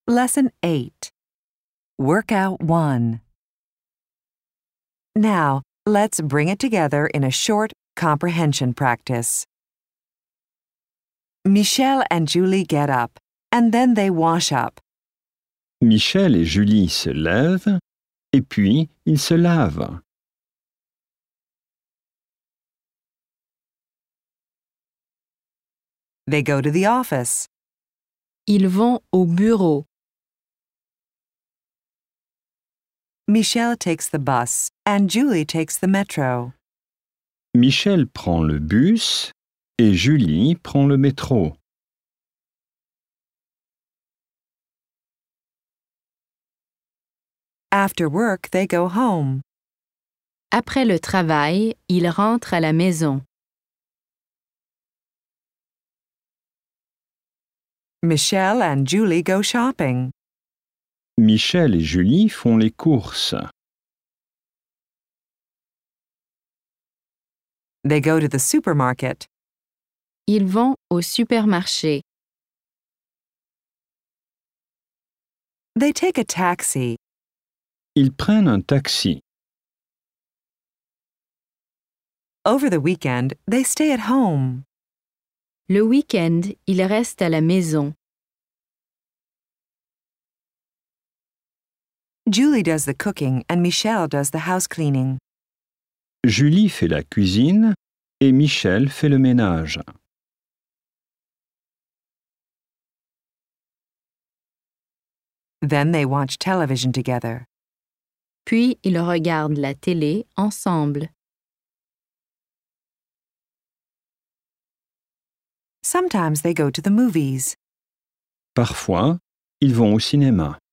Lesson 8. Workout 1. Now, let's bring it together in a short comprehension practice. Michel and Julie get up, and then they wash up. Michel et Julie se lèvent et puis ils se lavent. They go to the office. Ils vont au bureau. Michel takes the bus, and Julie takes the metro. Michel prend le bus et Julie prend le métro. After work, they go home. Après le travail, ils rentrent à la maison. Michel and Julie go shopping. Michel et Julie font les courses. They go to the supermarket. Ils vont au supermarché. They take a taxi. Ils prennent un taxi. Over the weekend, they stay at home. Le week-end, ils restent à la maison. Julie does the cooking and Michel does the house cleaning. Julie fait la cuisine et Michel fait le ménage. Then they watch television together. Puis ils regardent la télé ensemble. Sometimes they go to the movies. Parfois, ils vont au cinéma.